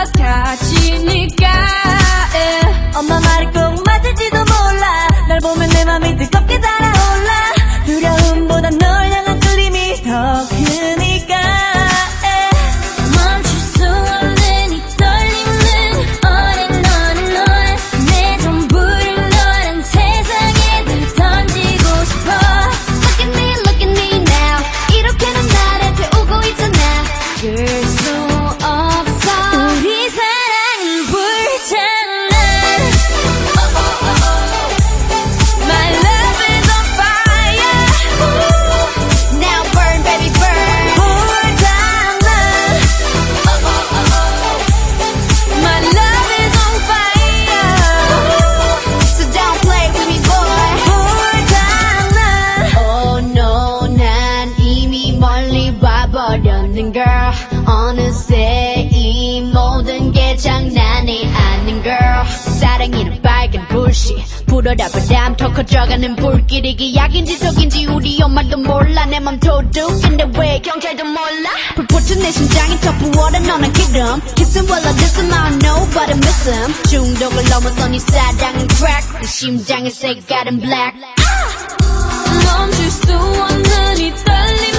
같아지니까 엄마 말이 꼭 맞을지도 몰라 널 보면 내 맘이 뜨겁게 달아올라 두려움보단 널 향한 끌림이 더 크니까 멈출 수 없는 이 떨림은 어린 너는 너의 내 전부를 너란 세상에 늘 던지고 싶어 Look at me now 이렇게는 나를 태우고 있잖아 그럴 수 없어 우리 사랑은 불장난 My love is on fire Now burn baby burn 불장난 My love is on fire So don't play with me boy 불장난 Oh no 난 이미 멀리 와버렸는 girl 어느새 이 모든 게 장난이 아닌 girl 사랑이란 빨간 불씨 불어라 바람 더 커져가는 불길이 기약인지 독인지 우리 엄마도 몰라 내 맘 도둑인데 왜 경찰도 몰라 불붙은 내 심장이 더 부어라 너는 기름 Kiss him while I diss him I don't know but I miss him 중독을 넘어선 이 사랑은 crack 내 심장의 색깔은 black 멈출 수 없는 이 떨림